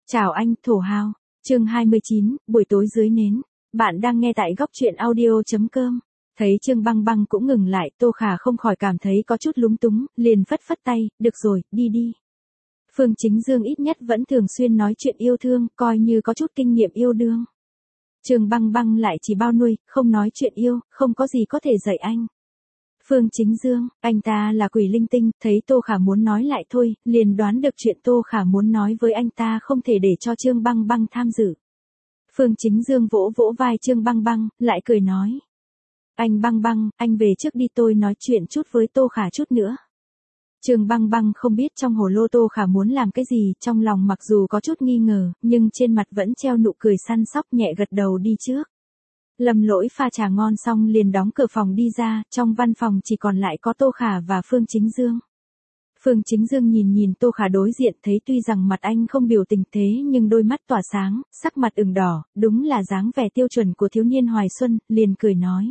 Chào anh, thổ hào. Chương 29, buổi tối dưới nến. Bạn đang nghe tại góc truyện audio.com. Thấy Trương Băng Băng cũng ngừng lại, Tô Khả không khỏi cảm thấy có chút lúng túng, liền phất phất tay, được rồi, đi đi. Phương Chính Dương ít nhất vẫn thường xuyên nói chuyện yêu thương, coi như có chút kinh nghiệm yêu đương. Trương Băng Băng lại chỉ bao nuôi, không nói chuyện yêu, không có gì có thể dạy anh. Phương Chính Dương, anh ta là quỷ linh tinh, thấy Tô Khả muốn nói lại thôi, liền đoán được chuyện Tô Khả muốn nói với anh ta không thể để cho Trương Băng Băng tham dự. Phương Chính Dương vỗ vỗ vai Trương Băng Băng, lại cười nói. Anh Băng Băng, anh về trước đi, tôi nói chuyện chút với Tô Khả chút nữa. Trương Băng Băng không biết trong hồ lô Tô Khả muốn làm cái gì, trong lòng mặc dù có chút nghi ngờ, nhưng trên mặt vẫn treo nụ cười săn sóc, nhẹ gật đầu đi trước. Lâm Lỗi pha trà ngon xong liền đóng cửa phòng đi ra, trong văn phòng chỉ còn lại có Tô Khả và Phương Chính Dương. Phương Chính Dương nhìn nhìn Tô Khả đối diện, thấy tuy rằng mặt anh không biểu tình thế nhưng đôi mắt tỏa sáng, sắc mặt ửng đỏ, đúng là dáng vẻ tiêu chuẩn của thiếu niên hoài xuân, liền cười nói.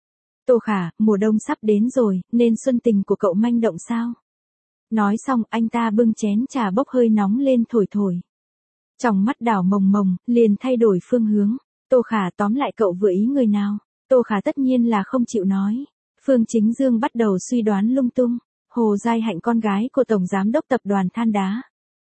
Tô Khả, mùa đông sắp đến rồi, nên xuân tình của cậu manh động sao? Nói xong anh ta bưng chén trà bốc hơi nóng lên thổi thổi. Trong mắt đảo mồng mồng, liền thay đổi phương hướng. Tô Khả, tóm lại cậu vừa ý người nào? Tô Khả tất nhiên là không chịu nói. Phương Chính Dương bắt đầu suy đoán lung tung. Hồ Giai Hạnh con gái của Tổng Giám đốc Tập đoàn Than Đá.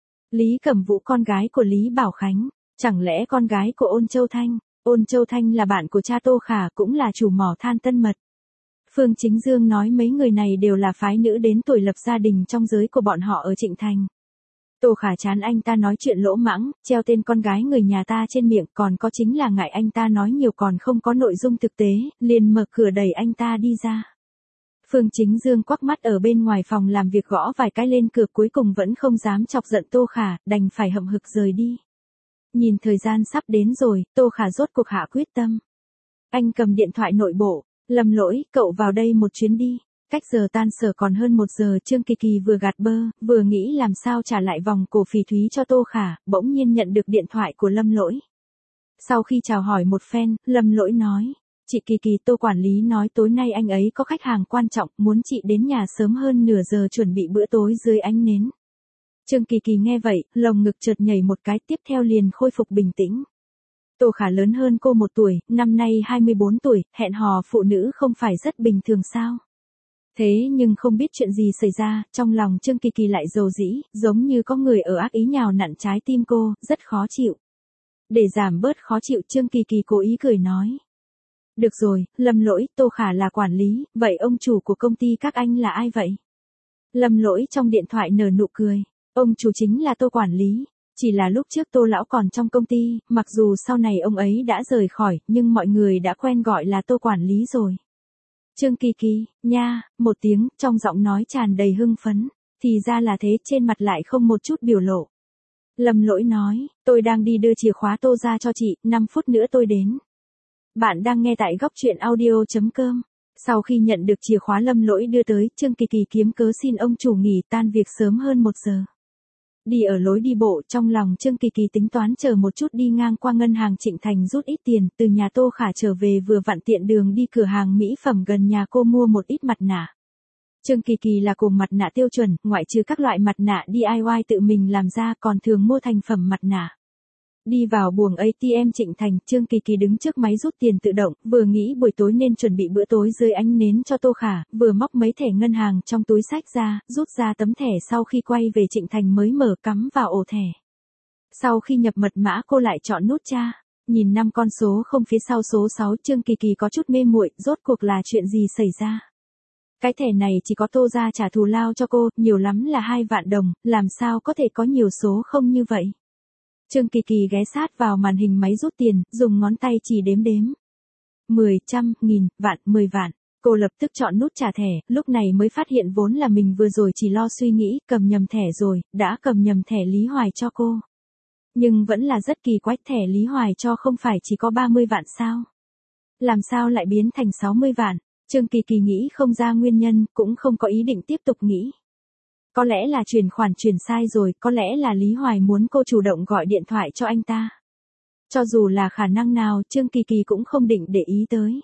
Lý Cẩm Vũ con gái của Lý Bảo Khánh. Chẳng lẽ con gái của Ôn Châu Thanh? Ôn Châu Thanh là bạn của cha Tô Khả, cũng là chủ mỏ than Tân Mật. Phương Chính Dương nói mấy người này đều là phái nữ đến tuổi lập gia đình trong giới của bọn họ ở Trịnh Thành. Tô Khả chán anh ta nói chuyện lỗ mãng, treo tên con gái người nhà ta trên miệng, còn có chính là ngại anh ta nói nhiều còn không có nội dung thực tế, liền mở cửa đẩy anh ta đi ra. Phương Chính Dương quắc mắt ở bên ngoài phòng làm việc gõ vài cái lên cửa, cuối cùng vẫn không dám chọc giận Tô Khả, đành phải hậm hực rời đi. Nhìn thời gian sắp đến rồi, Tô Khả rốt cuộc hạ quyết tâm. Anh cầm điện thoại nội bộ, Lâm Lỗi, cậu vào đây một chuyến đi. Cách giờ tan sở còn hơn 1 giờ, Trương Kỳ Kỳ vừa gạt bơ, vừa nghĩ làm sao trả lại vòng cổ phỉ thúy cho Tô Khả, bỗng nhiên nhận được điện thoại của Lâm Lỗi. Sau khi chào hỏi một phen, Lâm Lỗi nói, chị Kỳ Kỳ, Tô quản lý nói tối nay anh ấy có khách hàng quan trọng, muốn chị đến nhà sớm hơn nửa giờ chuẩn bị bữa tối dưới ánh nến. Trương Kỳ Kỳ nghe vậy, lồng ngực chợt nhảy một cái, tiếp theo liền khôi phục bình tĩnh. Tô Khả lớn hơn cô 1 tuổi, năm nay 24 tuổi, hẹn hò phụ nữ không phải rất bình thường sao? Thế nhưng không biết chuyện gì xảy ra, trong lòng Trương Kỳ Kỳ lại dầu dĩ, giống như có người ở ác ý nhào nặn trái tim cô, rất khó chịu. Để giảm bớt khó chịu, Trương Kỳ Kỳ cố ý cười nói. Được rồi, Lâm Lỗi, Tô Khả là quản lý, vậy ông chủ của công ty các anh là ai vậy? Lâm Lỗi trong điện thoại nở nụ cười, ông chủ chính là Tô quản lý. Chỉ là lúc trước Tô lão còn trong công ty, mặc dù sau này ông ấy đã rời khỏi, nhưng mọi người đã quen gọi là Tô quản lý rồi. Trương Kỳ Kỳ, nha, một tiếng, trong giọng nói tràn đầy hưng phấn, thì ra là thế, trên mặt lại không một chút biểu lộ. Lâm Lỗi nói, tôi đang đi đưa chìa khóa Tô ra cho chị, 5 phút nữa tôi đến. Bạn đang nghe tại góc truyện audio.com. Sau khi nhận được chìa khóa Lâm Lỗi đưa tới, Trương Kỳ Kỳ kiếm cớ xin ông chủ nghỉ tan việc sớm hơn 1 giờ. Đi ở lối đi bộ, trong lòng Trương Kỳ Kỳ tính toán chờ một chút đi ngang qua ngân hàng Trịnh Thành rút ít tiền, từ nhà Tô Khả trở về vừa vặn tiện đường đi cửa hàng mỹ phẩm gần nhà cô mua một ít mặt nạ. Trương Kỳ Kỳ là cùng mặt nạ tiêu chuẩn, ngoại trừ các loại mặt nạ DIY tự mình làm ra, còn thường mua thành phẩm mặt nạ. Đi vào buồng ATM Trịnh Thành, Trương Kỳ Kỳ đứng trước máy rút tiền tự động, vừa nghĩ buổi tối nên chuẩn bị bữa tối dưới ánh nến cho Tô Khả, vừa móc mấy thẻ ngân hàng trong túi xách ra, rút ra tấm thẻ sau khi quay về Trịnh Thành mới mở cắm vào ổ thẻ. Sau khi nhập mật mã cô lại chọn nút tra, nhìn 5 con số không phía sau số 6, Trương Kỳ Kỳ có chút mê muội, rốt cuộc là chuyện gì xảy ra. Cái thẻ này chỉ có Tô ra trả thù lao cho cô, nhiều lắm là 2 vạn đồng, làm sao có thể có nhiều số không như vậy. Trương Kỳ Kỳ ghé sát vào màn hình máy rút tiền, dùng ngón tay chỉ đếm đếm. 10, trăm, nghìn, vạn, 10 vạn. Cô lập tức chọn nút trả thẻ, lúc này mới phát hiện vốn là mình vừa rồi chỉ lo suy nghĩ, cầm nhầm thẻ rồi, đã cầm nhầm thẻ Lý Hoài cho cô. Nhưng vẫn là rất kỳ quái, thẻ Lý Hoài cho không phải chỉ có 30 vạn sao? Làm sao lại biến thành 60 vạn? Trương Kỳ Kỳ nghĩ không ra nguyên nhân, cũng không có ý định tiếp tục nghĩ. Có lẽ là chuyển khoản chuyển sai rồi, có lẽ là Lý Hoài muốn cô chủ động gọi điện thoại cho anh ta. Cho dù là khả năng nào, Trương Kỳ Kỳ cũng không định để ý tới.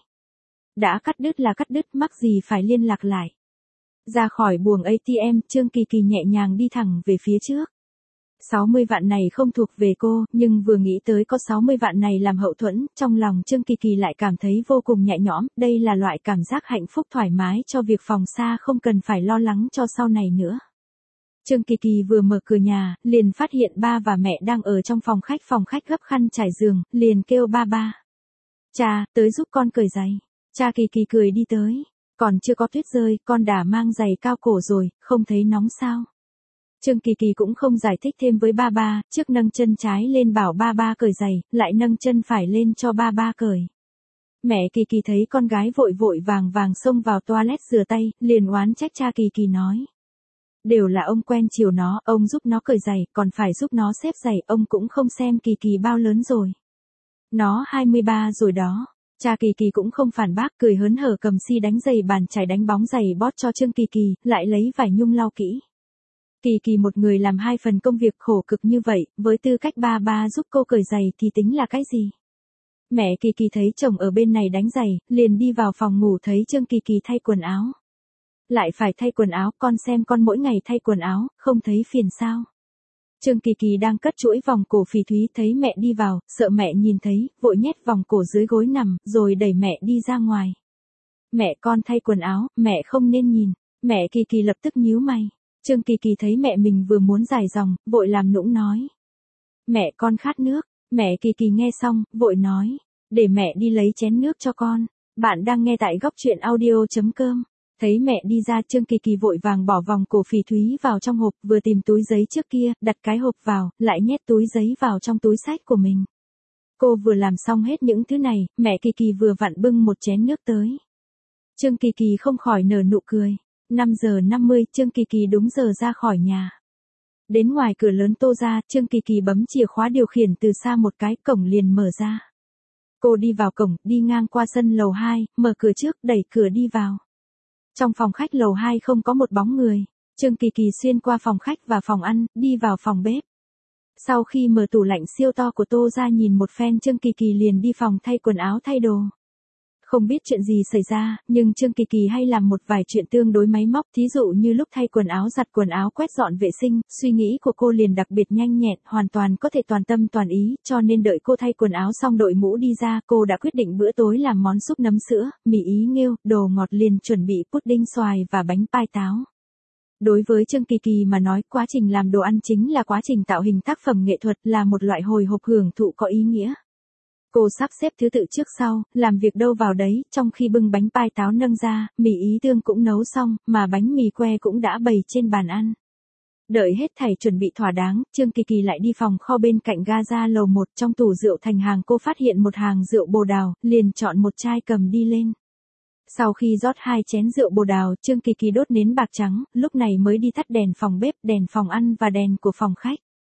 Đã cắt đứt là cắt đứt, mắc gì phải liên lạc lại. Ra khỏi buồng ATM, Trương Kỳ Kỳ nhẹ nhàng đi thẳng về phía trước. 60 vạn này không thuộc về cô, nhưng vừa nghĩ tới có 60 vạn này làm hậu thuẫn, trong lòng Trương Kỳ Kỳ lại cảm thấy vô cùng nhẹ nhõm, đây là loại cảm giác hạnh phúc thoải mái cho việc phòng xa không cần phải lo lắng cho sau này nữa. Trương Kỳ Kỳ vừa mở cửa nhà, liền phát hiện ba và mẹ đang ở trong phòng khách gấp khăn trải giường, liền kêu ba. Cha, tới giúp con cởi giày. Cha Kỳ Kỳ cười đi tới. Còn chưa có tuyết rơi, con đã mang giày cao cổ rồi, không thấy nóng sao? Trương Kỳ Kỳ cũng không giải thích thêm với ba, trước nâng chân trái lên bảo ba cởi giày, lại nâng chân phải lên cho ba cởi. Mẹ Kỳ Kỳ thấy con gái vội vàng xông vào toilet rửa tay, liền oán trách cha Kỳ Kỳ nói. Đều là ông quen chiều nó, ông giúp nó cởi giày, còn phải giúp nó xếp giày, ông cũng không xem Kỳ Kỳ bao lớn rồi. Nó 23 rồi đó. Cha Kỳ Kỳ cũng không phản bác, cười hớn hở cầm xi đánh giày bàn chải đánh bóng giày bót cho Trương Kỳ Kỳ, lại lấy vải nhung lau kỹ. Kỳ Kỳ một người làm 2 phần công việc khổ cực như vậy, với tư cách ba giúp cô cởi giày thì tính là cái gì? Mẹ Kỳ Kỳ thấy chồng ở bên này đánh giày, liền đi vào phòng ngủ thấy Trương Kỳ Kỳ thay quần áo. Lại phải thay quần áo, con xem con mỗi ngày thay quần áo, không thấy phiền sao? Trương Kỳ Kỳ đang cất chuỗi vòng cổ phỉ thúy thấy mẹ đi vào, sợ mẹ nhìn thấy, vội nhét vòng cổ dưới gối nằm, rồi đẩy mẹ đi ra ngoài. Mẹ con thay quần áo, mẹ không nên nhìn. Mẹ Kỳ Kỳ lập tức nhíu mày. Trương Kỳ Kỳ thấy mẹ mình vừa muốn dài dòng, vội làm nũng nói. Mẹ con khát nước. Mẹ Kỳ Kỳ nghe xong, vội nói. Để mẹ đi lấy chén nước cho con. Bạn đang nghe tại góc truyện audio.com. Thấy mẹ đi ra Trương Kỳ Kỳ vội vàng bỏ vòng cổ phỉ thúy vào trong hộp, vừa tìm túi giấy trước kia, đặt cái hộp vào, lại nhét túi giấy vào trong túi xách của mình. Cô vừa làm xong hết những thứ này, mẹ Kỳ Kỳ vừa vặn bưng một chén nước tới. Trương Kỳ Kỳ không khỏi nở nụ cười. 5 giờ 50, Trương Kỳ Kỳ đúng giờ ra khỏi nhà. Đến ngoài cửa lớn Tô ra, Trương Kỳ Kỳ bấm chìa khóa điều khiển từ xa một cái, cổng liền mở ra. Cô đi vào cổng, đi ngang qua sân lầu 2, mở cửa trước, đẩy cửa đi vào. Trong phòng khách lầu 2 không có một bóng người. Trương Kỳ Kỳ xuyên qua phòng khách và phòng ăn, đi vào phòng bếp. Sau khi mở tủ lạnh siêu to của Tô ra nhìn một phen, Trương Kỳ Kỳ liền đi phòng thay quần áo thay đồ. Không biết chuyện gì xảy ra, nhưng Trương Kỳ Kỳ hay làm một vài chuyện tương đối máy móc, thí dụ như lúc thay quần áo, giặt quần áo, quét dọn vệ sinh, suy nghĩ của cô liền đặc biệt nhanh nhẹn, hoàn toàn có thể toàn tâm toàn ý, cho nên đợi cô thay quần áo xong đội mũ đi ra, cô đã quyết định bữa tối làm món súp nấm sữa, mì ý nghêu, đồ ngọt liền chuẩn bị pudding xoài và bánh pai táo. Đối với Trương Kỳ Kỳ mà nói, quá trình làm đồ ăn chính là quá trình tạo hình tác phẩm nghệ thuật, là một loại hồi hộp hưởng thụ có ý nghĩa. Cô sắp xếp thứ tự trước sau, làm việc đâu vào đấy, trong khi bưng bánh pai táo nâng ra, mì ý tương cũng nấu xong, mà bánh mì que cũng đã bày trên bàn ăn. Đợi hết thảy chuẩn bị thỏa đáng, Trương Kỳ Kỳ lại đi phòng kho bên cạnh ga lầu 1, trong tủ rượu thành hàng cô phát hiện một hàng rượu bồ đào, liền chọn một chai cầm đi lên. Sau khi rót 2 chén rượu bồ đào, Trương Kỳ Kỳ đốt nến bạc trắng, lúc này mới đi tắt đèn phòng bếp, đèn phòng ăn và đèn của phòng khách.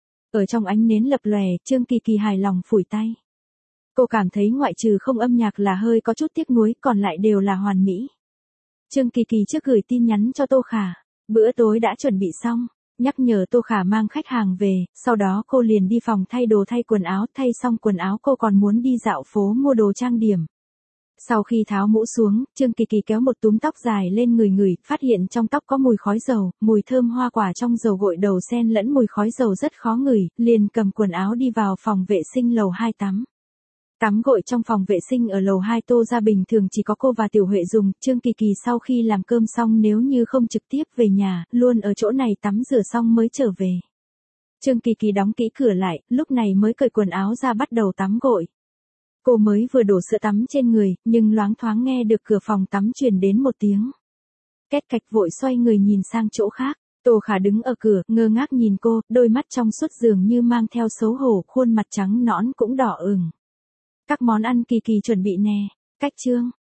Ở trong ánh nến lập lòe, Trương Kỳ Kỳ hài lòng phủi tay. Cô cảm thấy ngoại trừ không âm nhạc là hơi có chút tiếc nuối, còn lại đều là hoàn mỹ. Trương Kỳ Kỳ trước gửi tin nhắn cho Tô Khả. Bữa tối đã chuẩn bị xong, nhắc nhở Tô Khả mang khách hàng về, sau đó cô liền đi phòng thay đồ thay quần áo, thay xong quần áo cô còn muốn đi dạo phố mua đồ trang điểm. Sau khi tháo mũ xuống, Trương Kỳ Kỳ kéo một túm tóc dài lên người, phát hiện trong tóc có mùi khói dầu, mùi thơm hoa quả trong dầu gội đầu xen lẫn mùi khói dầu rất khó ngửi, liền cầm quần áo đi vào phòng vệ sinh lầu 2 tắm. Tắm gội trong phòng vệ sinh ở lầu 2 Tô ra bình thường chỉ có cô và Tiểu Huệ dùng, Trương Kỳ Kỳ sau khi làm cơm xong nếu như không trực tiếp về nhà, luôn ở chỗ này tắm rửa xong mới trở về. Trương Kỳ Kỳ đóng kỹ cửa lại, lúc này mới cởi quần áo ra bắt đầu tắm gội. Cô mới vừa đổ sữa tắm trên người, nhưng loáng thoáng nghe được cửa phòng tắm truyền đến một tiếng két cạch, vội xoay người nhìn sang chỗ khác. Tô Khả đứng ở cửa, ngơ ngác nhìn cô, đôi mắt trong suốt dường như mang theo xấu hổ, khuôn mặt trắng nõn cũng đỏ ửng. Các món ăn Kỳ Kỳ chuẩn bị nè. Cách chương.